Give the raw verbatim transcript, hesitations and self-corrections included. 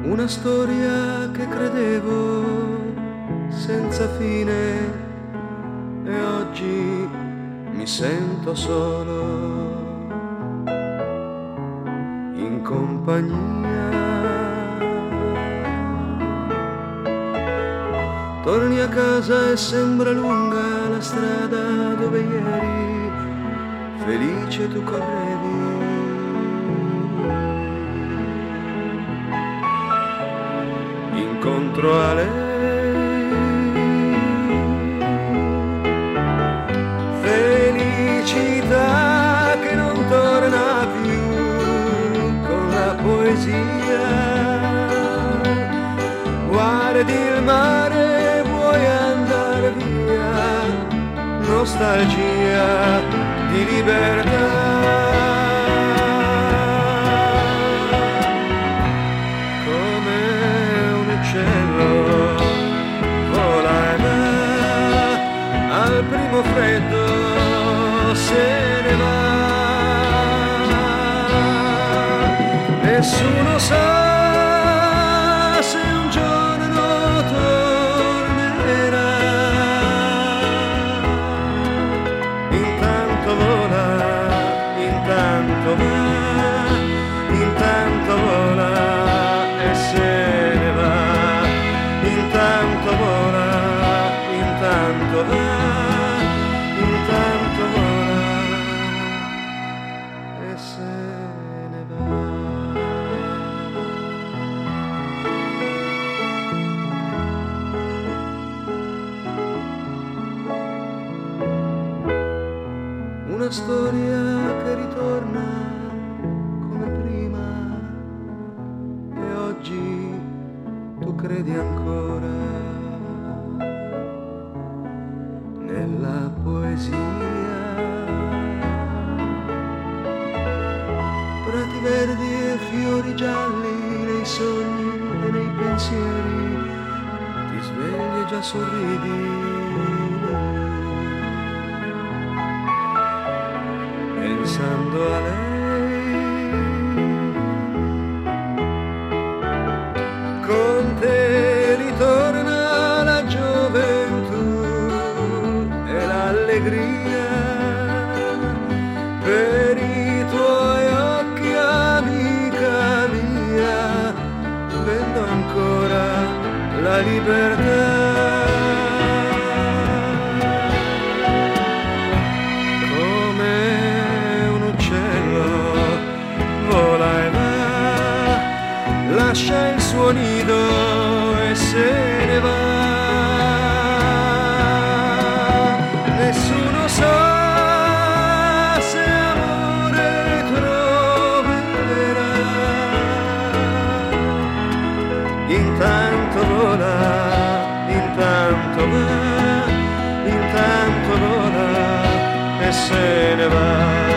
Una storia che credevo senza fine e oggi mi sento solo in compagnia. Torni a casa e sembra lunga la strada dove ieri felice tu correvi. Incontro a lei, felicità che non torna più con la poesia. Guardi il mare, vuoi andare via, nostalgia di libertà. Vola e va, al primo freddo se ne va. Nessuno sa se un giorno tornerà. Intanto vola, intanto va, intanto vola e se ne va. Intanto vola, intanto va, intanto vola e se ne va. Una storia che ritorna come prima e oggi tu credi ancora nella poesia. Prati verdi e fiori gialli nei sogni e nei pensieri, ti svegli e già sorridi. Pensando a lei, con te ritorna la gioventù e l'allegria. Per i tuoi occhi, amica mia, vendo ancora la libertà. Come un uccello vola e va, lascia il suo nido e se ne va. Nessuno sa se amore troverà. Intanto vola, intanto va, intanto vola e se ne va.